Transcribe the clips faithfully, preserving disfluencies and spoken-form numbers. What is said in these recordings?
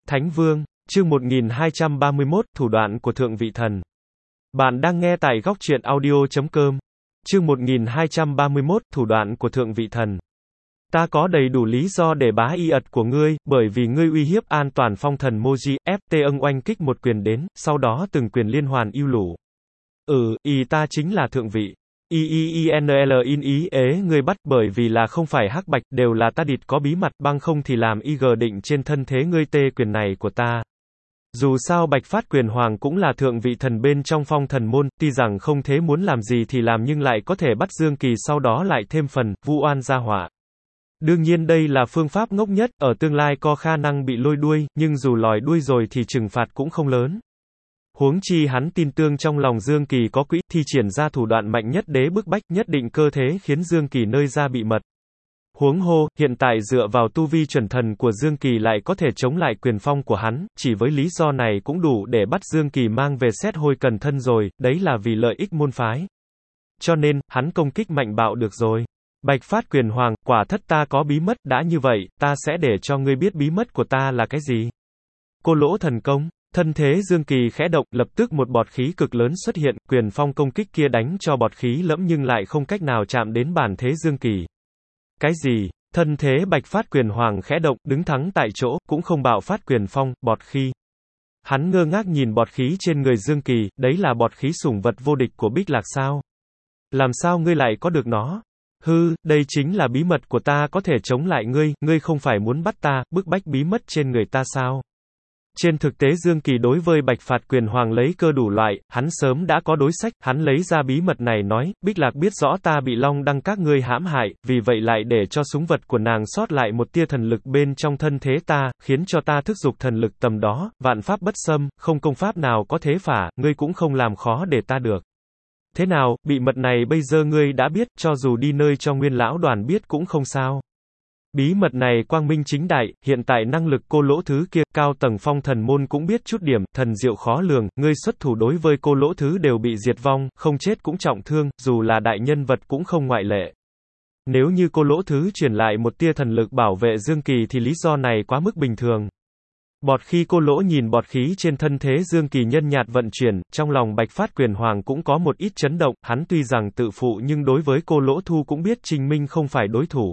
Thánh Vương, chương một nghìn hai trăm ba mươi mốt, thủ đoạn của thượng vị thần. Bạn đang nghe tại góc truyện audio chấm com. Chương một nghìn hai trăm ba mươi mốt, thủ đoạn của thượng vị thần. Ta có đầy đủ lý do để bá y ật của ngươi, bởi vì ngươi uy hiếp an toàn phong thần Moji, ép tê âng oanh kích một quyền đến, sau đó từng quyền liên hoàn yêu lũ. Ừ, y ta chính là thượng vị. I I I N L in ý ế ngươi bắt, bởi vì là không phải hắc bạch, đều là ta địt có bí mật, băng không thì làm y gờ định trên thân thế ngươi tê quyền này của ta. Dù sao Bạch Phát Quyền Hoàng cũng là thượng vị thần bên trong phong thần môn, tuy rằng không thế muốn làm gì thì làm nhưng lại có thể bắt Dương Kỳ sau đó lại thêm phần, vu oan gia họa. Đương nhiên đây là phương pháp ngốc nhất, ở tương lai có khả năng bị lôi đuôi, nhưng dù lòi đuôi rồi thì trừng phạt cũng không lớn. Huống chi hắn tin tương trong lòng Dương Kỳ có quỹ, thi triển ra thủ đoạn mạnh nhất đế bức bách, nhất định cơ thế khiến Dương Kỳ nơi ra bị mật. Huống hồ, hiện tại dựa vào tu vi chuẩn thần của Dương Kỳ lại có thể chống lại quyền phong của hắn, chỉ với lý do này cũng đủ để bắt Dương Kỳ mang về xét hôi cần thân rồi, đấy là vì lợi ích môn phái. Cho nên, hắn công kích mạnh bạo được rồi. Bạch Phát Quyền Hoàng, quả thất ta có bí mật, đã như vậy, ta sẽ để cho ngươi biết bí mật của ta là cái gì. Cô lỗ thần công. Thân thế Dương Kỳ khẽ động, lập tức một bọt khí cực lớn xuất hiện, quyền phong công kích kia đánh cho bọt khí lẫm nhưng lại không cách nào chạm đến bản thế Dương Kỳ. Cái gì? Thân thế Bạch Phát Quyền Hoàng khẽ động, đứng thắng tại chỗ, cũng không bạo phát quyền phong, bọt khí. Hắn ngơ ngác nhìn bọt khí trên người Dương Kỳ, đấy là bọt khí sủng vật vô địch của Bích Lạc sao? Làm sao ngươi lại có được nó? Hư, đây chính là bí mật của ta có thể chống lại ngươi, ngươi không phải muốn bắt ta, bức bách bí mật trên người ta sao? Trên thực tế Dương Kỳ đối với Bạch Phát Quyền Hoàng lấy cơ đủ loại, hắn sớm đã có đối sách, hắn lấy ra bí mật này nói, Bích Lạc biết rõ ta bị Long Đăng các ngươi hãm hại, vì vậy lại để cho súng vật của nàng sót lại một tia thần lực bên trong thân thế ta, khiến cho ta thức dục thần lực tầm đó, vạn pháp bất xâm, không công pháp nào có thế phả, ngươi cũng không làm khó để ta được. Thế nào, bị mật này bây giờ ngươi đã biết, cho dù đi nơi cho Nguyên lão đoàn biết cũng không sao. Bí mật này quang minh chính đại, hiện tại năng lực cô lỗ thứ kia, cao tầng phong thần môn cũng biết chút điểm, thần diệu khó lường, ngươi xuất thủ đối với cô lỗ thứ đều bị diệt vong, không chết cũng trọng thương, dù là đại nhân vật cũng không ngoại lệ. Nếu như cô lỗ thứ truyền lại một tia thần lực bảo vệ Dương Kỳ thì lý do này quá mức bình thường. Bọt khi cô lỗ nhìn bọt khí trên thân thế Dương Kỳ nhân nhạt vận chuyển, trong lòng Bạch Phát Quyền Hoàng cũng có một ít chấn động, hắn tuy rằng tự phụ nhưng đối với cô lỗ thu cũng biết Trình Minh không phải đối thủ.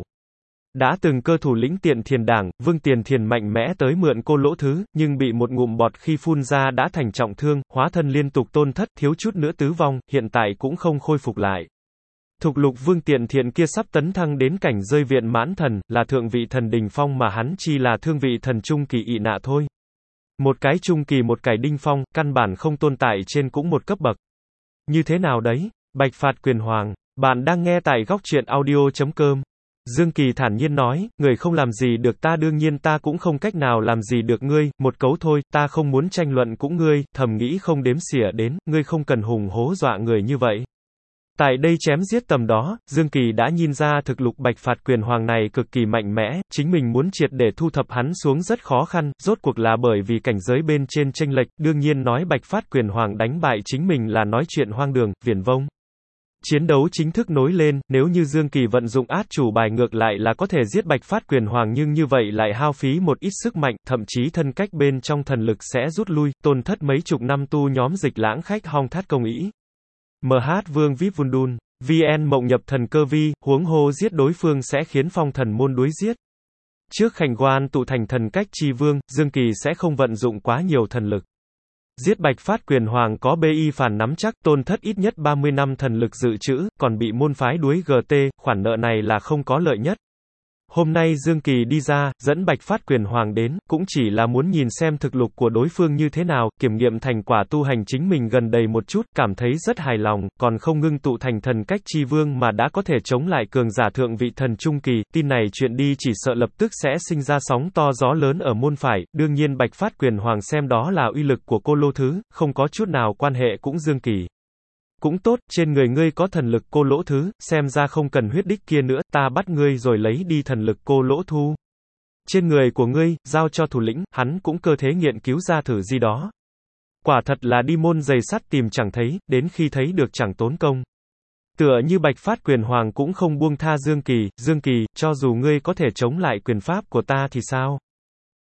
Đã từng cơ thủ lĩnh Tiện Thiền Đảng, Vương Tiền Thiền mạnh mẽ tới mượn cô lỗ thứ, nhưng bị một ngụm bọt khi phun ra đã thành trọng thương, hóa thân liên tục tôn thất, thiếu chút nữa tứ vong, hiện tại cũng không khôi phục lại. Thục lục Vương Tiện Thiện kia sắp tấn thăng đến cảnh rơi viện mãn thần, là thượng vị thần đỉnh phong mà hắn chi là thương vị thần trung kỳ ị nạ thôi. Một cái trung kỳ một cái đinh phong, căn bản không tồn tại trên cũng một cấp bậc. Như thế nào đấy? Bạch Phát Quyền Hoàng, bạn đang nghe tại góc truyện audio chấm com. Dương Kỳ thản nhiên nói, người không làm gì được ta đương nhiên ta cũng không cách nào làm gì được ngươi, một cấu thôi, ta không muốn tranh luận cũng ngươi, thầm nghĩ không đếm xỉa đến, ngươi không cần hùng hố dọa người như vậy. Tại đây chém giết tầm đó, Dương Kỳ đã nhìn ra thực lực Bạch Phát Quyền Hoàng này cực kỳ mạnh mẽ, chính mình muốn triệt để thu thập hắn xuống rất khó khăn, rốt cuộc là bởi vì cảnh giới bên trên chênh lệch, đương nhiên nói Bạch Phát Quyền Hoàng đánh bại chính mình là nói chuyện hoang đường, viển vông. Chiến đấu chính thức nối lên, nếu như Dương Kỳ vận dụng át chủ bài ngược lại là có thể giết Bạch Phát Quyền Hoàng nhưng như vậy lại hao phí một ít sức mạnh, thậm chí thân cách bên trong thần lực sẽ rút lui, tổn thất mấy chục năm tu nhóm Dịch Lãng khách hong thát công ý. em hát Vương vê i pê Vundun, vê en mộng nhập thần cơ vi, huống hồ giết đối phương sẽ khiến phong thần môn đuối giết. Trước khảnh quan tụ thành thần cách chi vương, Dương Kỳ sẽ không vận dụng quá nhiều thần lực. Giết Bạch Phát Quyền Hoàng có bê i phản nắm chắc, tôn thất ít nhất ba mươi năm thần lực dự trữ, còn bị môn phái đuối giê tê, khoản nợ này là không có lợi nhất. Hôm nay Dương Kỳ đi ra, dẫn Bạch Phát Quyền Hoàng đến, cũng chỉ là muốn nhìn xem thực lực của đối phương như thế nào, kiểm nghiệm thành quả tu hành chính mình gần đầy một chút, cảm thấy rất hài lòng, còn không ngưng tụ thành thần cách chi vương mà đã có thể chống lại cường giả thượng vị thần trung kỳ, tin này chuyện đi chỉ sợ lập tức sẽ sinh ra sóng to gió lớn ở môn phải, đương nhiên Bạch Phát Quyền Hoàng xem đó là uy lực của cô lô thứ, không có chút nào quan hệ cũng Dương Kỳ. Cũng tốt, trên người ngươi có thần lực cô lỗ thứ, xem ra không cần huyết đích kia nữa, ta bắt ngươi rồi lấy đi thần lực cô lỗ thu. Trên người của ngươi, giao cho thủ lĩnh, hắn cũng cơ thế nghiện cứu ra thử gì đó. Quả thật là đi môn giày sắt tìm chẳng thấy, đến khi thấy được chẳng tốn công. Tựa như Bạch Phát Quyền Hoàng cũng không buông tha Dương Kỳ, Dương Kỳ, cho dù ngươi có thể chống lại quyền pháp của ta thì sao?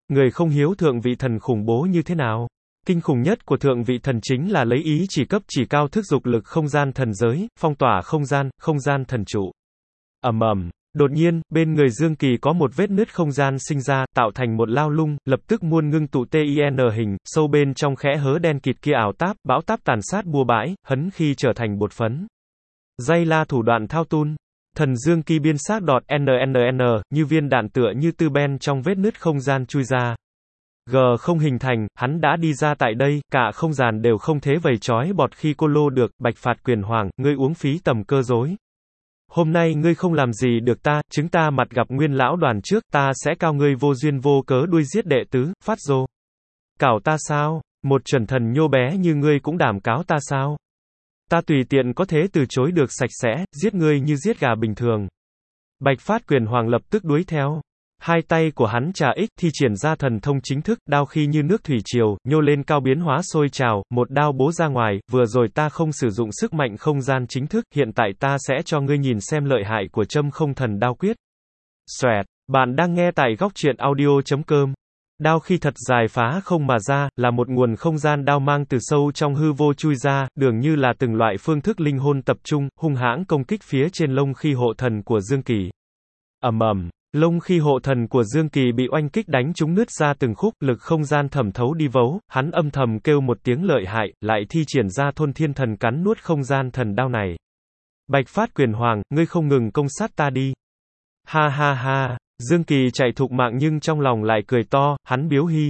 Người không hiếu thượng vị thần khủng bố như thế nào? Kinh khủng nhất của thượng vị thần chính là lấy ý chỉ cấp chỉ cao thức dục lực không gian thần giới, phong tỏa không gian, không gian thần trụ. Ầm ầm. Đột nhiên, bên người Dương Kỳ có một vết nứt không gian sinh ra, tạo thành một lao lung, lập tức muôn ngưng tụ tin hình, sâu bên trong khẽ hớ đen kịt kia ảo táp, bão táp tàn sát bừa bãi, hấn khi trở thành bột phấn. Dây la thủ đoạn thao tun. Thần Dương Kỳ biên xác đọt nnn, như viên đạn tựa như tư ben trong vết nứt không gian chui ra. G không hình thành, hắn đã đi ra tại đây, cả không gian đều không thế vầy trói bọt khi cô lô được, bạch phạt quyền hoàng, ngươi uống phí tầm cơ dối. Hôm nay ngươi không làm gì được ta, chúng ta mặt gặp nguyên lão đoàn trước, ta sẽ cao ngươi vô duyên vô cớ đuôi giết đệ tứ, phát rô. Cảo ta sao? Một chuẩn thần nhô bé như ngươi cũng đảm cáo ta sao? Ta tùy tiện có thế từ chối được sạch sẽ, giết ngươi như giết gà bình thường. Bạch phát quyền hoàng lập tức đuổi theo. Hai tay của hắn trà ích thi triển ra thần thông chính thức, đao khi như nước thủy triều, nhô lên cao biến hóa sôi trào, một đao bố ra ngoài, vừa rồi ta không sử dụng sức mạnh không gian chính thức, hiện tại ta sẽ cho ngươi nhìn xem lợi hại của châm không thần đao quyết. Xoẹt, bạn đang nghe tại góc truyện audio chấm com. Đao khi thật dài phá không mà ra, là một nguồn không gian đao mang từ sâu trong hư vô chui ra, đường như là từng loại phương thức linh hồn tập trung, hung hãng công kích phía trên lông khi hộ thần của Dương Kỳ. Ầm ầm. Lông khi hộ thần của Dương Kỳ bị oanh kích đánh trúng nứt ra từng khúc, lực không gian thẩm thấu đi vấu, hắn âm thầm kêu một tiếng lợi hại, lại thi triển ra thôn thiên thần cắn nuốt không gian thần đao này. Bạch phát quyền hoàng, ngươi không ngừng công sát ta đi. Ha ha ha, Dương Kỳ chạy thục mạng nhưng trong lòng lại cười to, hắn biếu hi.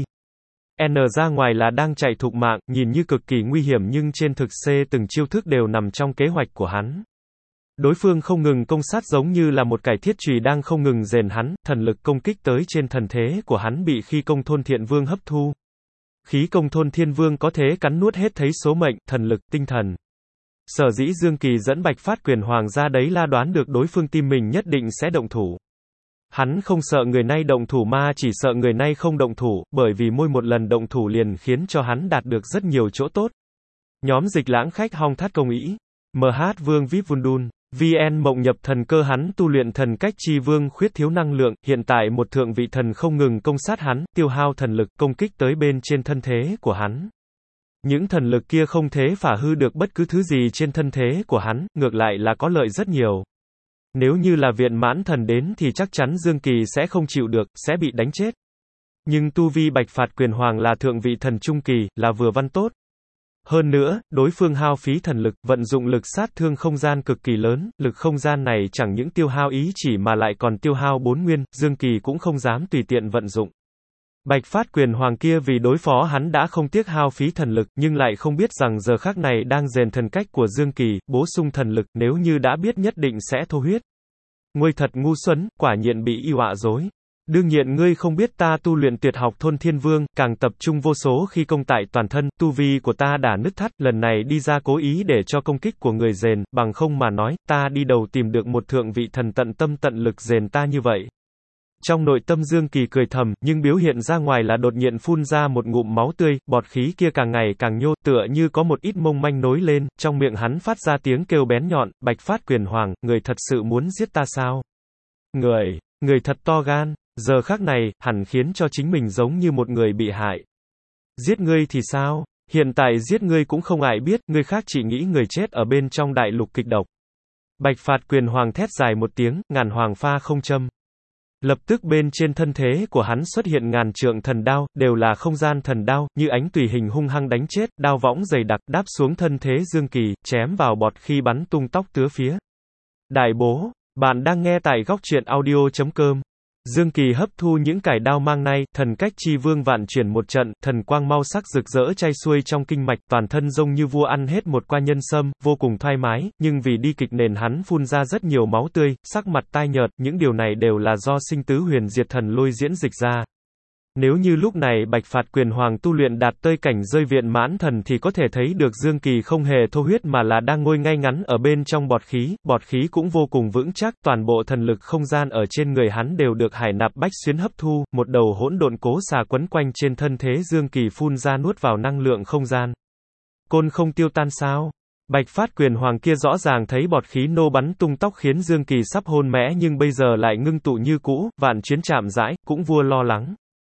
N ra ngoài là đang chạy thục mạng, nhìn như cực kỳ nguy hiểm nhưng trên thực C từng chiêu thức đều nằm trong kế hoạch của hắn. Đối phương không ngừng công sát giống như là một cải thiết chùy đang không ngừng rèn hắn, thần lực công kích tới trên thần thế của hắn bị khí công thôn thiện vương hấp thu. Khí công thôn thiên vương có thế cắn nuốt hết thấy số mệnh, thần lực, tinh thần. Sở dĩ Dương Kỳ dẫn bạch phát quyền hoàng ra đấy là đoán được đối phương tim mình nhất định sẽ động thủ. Hắn không sợ người này động thủ mà chỉ sợ người này không động thủ, bởi vì mỗi một lần động thủ liền khiến cho hắn đạt được rất nhiều chỗ tốt. Nhóm dịch lãng khách hong thắt công ý. em hát Vương vê i pê Vundun. vê en mộng nhập thần cơ hắn tu luyện thần cách chi vương khuyết thiếu năng lượng, hiện tại một thượng vị thần không ngừng công sát hắn, tiêu hao thần lực, công kích tới bên trên thân thế của hắn. Những thần lực kia không thế phá hư được bất cứ thứ gì trên thân thế của hắn, ngược lại là có lợi rất nhiều. Nếu như là viện mãn thần đến thì chắc chắn Dương Kỳ sẽ không chịu được, sẽ bị đánh chết. Nhưng tu vi bạch phạt quyền hoàng là thượng vị thần trung kỳ, là vừa văn tốt. Hơn nữa, đối phương hao phí thần lực, vận dụng lực sát thương không gian cực kỳ lớn, lực không gian này chẳng những tiêu hao ý chỉ mà lại còn tiêu hao bốn nguyên, Dương Kỳ cũng không dám tùy tiện vận dụng. Bạch phát quyền hoàng kia vì đối phó hắn đã không tiếc hao phí thần lực, nhưng lại không biết rằng giờ khắc này đang rèn thần cách của Dương Kỳ, bổ sung thần lực, nếu như đã biết nhất định sẽ thô huyết. Ngươi thật ngu xuẩn, quả nhiên bị y họa dối. Đương nhiên ngươi không biết ta tu luyện tuyệt học thôn thiên vương, càng tập trung vô số khi công tại toàn thân, tu vi của ta đã nứt thắt, lần này đi ra cố ý để cho công kích của người rèn, bằng không mà nói, ta đi đầu tìm được một thượng vị thần tận tâm tận lực rèn ta như vậy. Trong nội tâm Dương Kỳ cười thầm, nhưng biểu hiện ra ngoài là đột nhiên phun ra một ngụm máu tươi, bọt khí kia càng ngày càng nhô, tựa như có một ít mông manh nối lên, trong miệng hắn phát ra tiếng kêu bén nhọn, bạch phát quyền hoàng, người thật sự muốn giết ta sao? Người, người thật to gan. Giờ khắc này, hẳn khiến cho chính mình giống như một người bị hại. Giết ngươi thì sao? Hiện tại giết ngươi cũng không ai biết, người khác chỉ nghĩ người chết ở bên trong đại lục kịch độc. Bạch phạt quyền hoàng thét dài một tiếng, ngàn hoàng pha không châm. Lập tức bên trên thân thế của hắn xuất hiện ngàn trượng thần đao, đều là không gian thần đao, như ánh tùy hình hung hăng đánh chết, đao võng dày đặc, đáp xuống thân thế Dương Kỳ, chém vào bọt khi bắn tung tóc tứ phía. Đại bố, bạn đang nghe tại góc truyện audio chấm com. Dương Kỳ hấp thu những cải đao mang này, thần cách chi vương vạn chuyển một trận, thần quang mau sắc rực rỡ chay xuôi trong kinh mạch, toàn thân rông như vua ăn hết một qua nhân sâm, vô cùng thoải mái, nhưng vì đi kịch nền hắn phun ra rất nhiều máu tươi, sắc mặt tai nhợt, những điều này đều là do sinh tứ huyền diệt thần lôi diễn dịch ra. Nếu như lúc này bạch phạt quyền hoàng tu luyện đạt tới cảnh rơi viện mãn thần thì có thể thấy được Dương Kỳ không hề thô huyết mà là đang ngồi ngay ngắn ở bên trong bọt khí, bọt khí cũng vô cùng vững chắc, toàn bộ thần lực không gian ở trên người hắn đều được hải nạp bách xuyến hấp thu, một đầu hỗn độn cố xà quấn quanh trên thân thế Dương Kỳ phun ra nuốt vào năng lượng không gian. Côn không tiêu tan sao? Bạch phát quyền hoàng kia rõ ràng thấy bọt khí nô bắn tung tóc khiến Dương Kỳ sắp hôn mẽ nhưng bây giờ lại ngưng tụ như cũ, vạn chuyến chạm rãi, cũng vua lo lắng.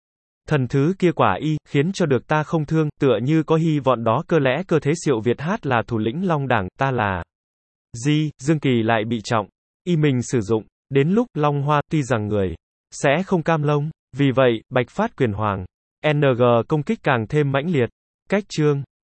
Thần thứ kia quả y, khiến cho được ta không thương, tựa như có hy vọng đó cơ lẽ cơ thế Siệu Việt Hát là thủ lĩnh Long Đảng, ta là Di, Dương Kỳ lại bị trọng. Y mình sử dụng. Đến lúc, Long Hoa, tuy rằng người sẽ không cam lông. Vì vậy, Bạch Phát Quyền Hoàng, en giê công kích càng thêm mãnh liệt. Cách chương